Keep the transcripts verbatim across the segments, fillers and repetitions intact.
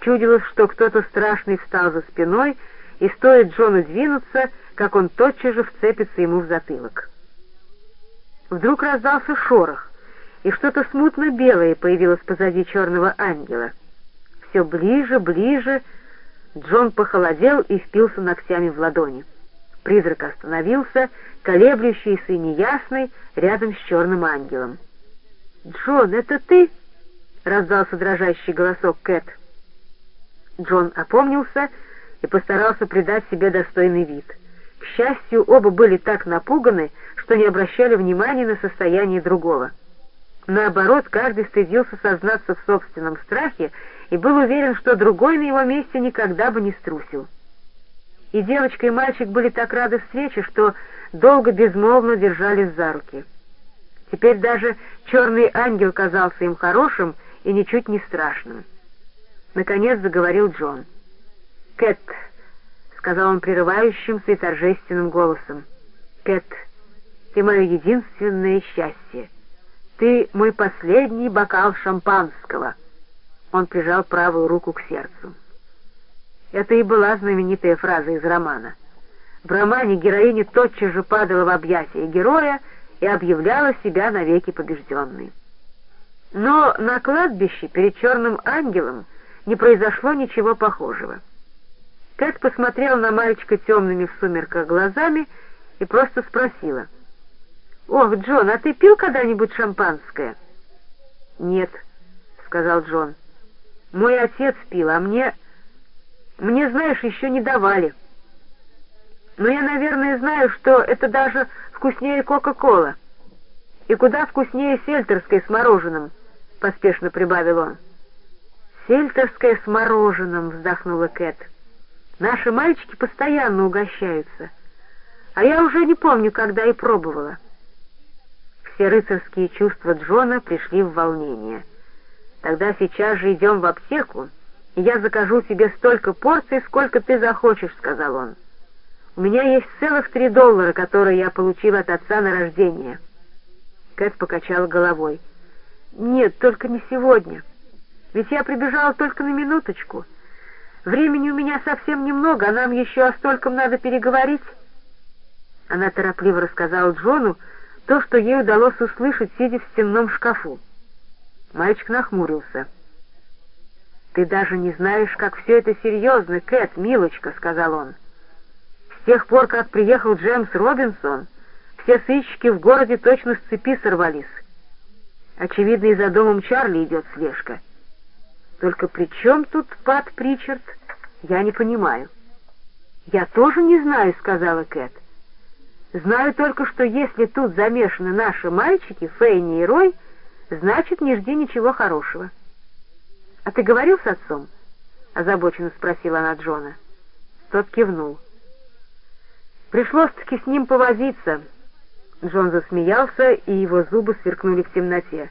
чудилось, что кто-то страшный встал за спиной, и стоит Джону двинуться, как он тотчас же вцепится ему в затылок. Вдруг раздался шорох, и что-то смутно белое появилось позади черного ангела. Все ближе, ближе. Джон похолодел и впился ногтями в ладони. Призрак остановился, колеблющийся и неясный, рядом с черным ангелом. «Джон, это ты?» — раздался дрожащий голосок Кэт. Джон опомнился и постарался придать себе достойный вид. К счастью, оба были так напуганы, что не обращали внимания на состояние другого. Наоборот, каждый стыдился сознаться в собственном страхе и был уверен, что другой на его месте никогда бы не струсил. И девочка, и мальчик были так рады встрече, что долго безмолвно держались за руки. Теперь даже черный ангел казался им хорошим и ничуть не страшным. Наконец заговорил Джон. «Кэт», — сказал он прерывающимся и торжественным голосом, — «Кэт, ты мое единственное счастье. Ты мой последний бокал шампанского». Он прижал правую руку к сердцу. Это и была знаменитая фраза из романа. В романе героиня тотчас же падала в объятия героя и объявляла себя навеки побежденной. Но на кладбище перед черным ангелом не произошло ничего похожего. Кэт посмотрела на мальчика темными в сумерках глазами и просто спросила: «Ох, Джон, а ты пил когда-нибудь шампанское?» «Нет», — сказал Джон. «Мой отец пил, а мне... мне, знаешь, еще не давали. Но я, наверное, знаю, что это даже вкуснее Кока-Кола. И куда вкуснее сельтерской с мороженым», — поспешно прибавил он. «Сельтерская с мороженым», — вздохнула Кэт. «Наши мальчики постоянно угощаются, а я уже не помню, когда и пробовала». Все рыцарские чувства Джона пришли в волнение. «Тогда сейчас же идем в аптеку, и я закажу себе столько порций, сколько ты захочешь», — сказал он. «У меня есть целых три доллара, которые я получил от отца на рождение». Кэт покачала головой. «Нет, только не сегодня. Ведь я прибежала только на минуточку. Времени у меня совсем немного, а нам еще о стольком надо переговорить». Она торопливо рассказала Джону то, что ей удалось услышать, сидя в стенном шкафу. Мальчик нахмурился. «Ты даже не знаешь, как все это серьезно, Кэт, милочка», — сказал он. «С тех пор, как приехал Джеймс Робинсон, все сыщики в городе точно с цепи сорвались. Очевидно, и за домом Чарли идет слежка. Только при чем тут Пат Причард, я не понимаю». «Я тоже не знаю», — сказала Кэт. «Знаю только, что если тут замешаны наши мальчики, Фейни и Рой, значит, не жди ничего хорошего». «А ты говорил с отцом?» — озабоченно спросила она Джона. Тот кивнул. «Пришлось-таки с ним повозиться». Джон засмеялся, и его зубы сверкнули в темноте.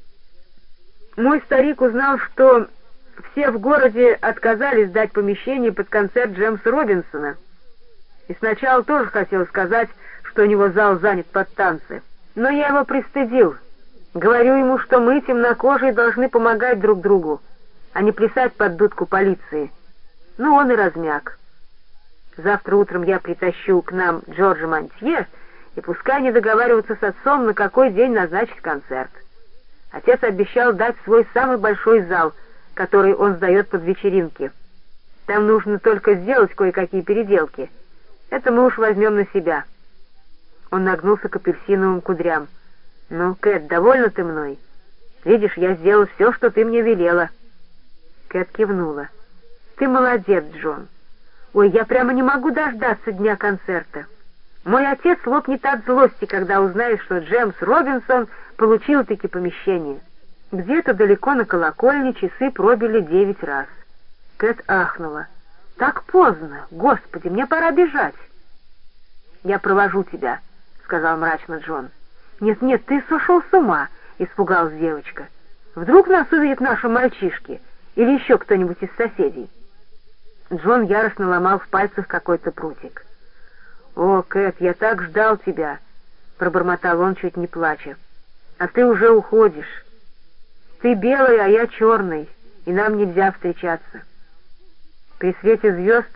«Мой старик узнал, что все в городе отказались дать помещение под концерт Джеймса Робинсона, и сначала тоже хотел сказать, что у него зал занят под танцы. Но я его пристыдил. Говорю ему, что мы, темнокожие, должны помогать друг другу, а не плясать под дудку полиции. Ну, он и размяк. Завтра утром я притащу к нам Джорджа Монтье, и пускай они договариваются с отцом, на какой день назначить концерт. Отец обещал дать свой самый большой зал, который он сдает под вечеринки. Там нужно только сделать кое-какие переделки. Это мы уж возьмем на себя». Он нагнулся к апельсиновым кудрям. «Ну, Кэт, довольна ты мной? Видишь, я сделал все, что ты мне велела». Кэт кивнула. «Ты молодец, Джон. Ой, я прямо не могу дождаться дня концерта. Мой отец лопнет от злости, когда узнает, что Джеймс Робинсон получил-таки помещение». Где-то далеко на колокольне часы пробили девять раз. Кэт ахнула. «Так поздно! Господи, мне пора бежать!» «Я провожу тебя», — сказал мрачно Джон. «Нет-нет, ты сошел с ума», — испугалась девочка. «Вдруг нас увидят наши мальчишки или еще кто-нибудь из соседей?» Джон яростно ломал в пальцах какой-то прутик. «О, Кэт, я так ждал тебя», — пробормотал он, чуть не плача. «А ты уже уходишь. Ты белый, а я черный, и нам нельзя встречаться. При свете звезд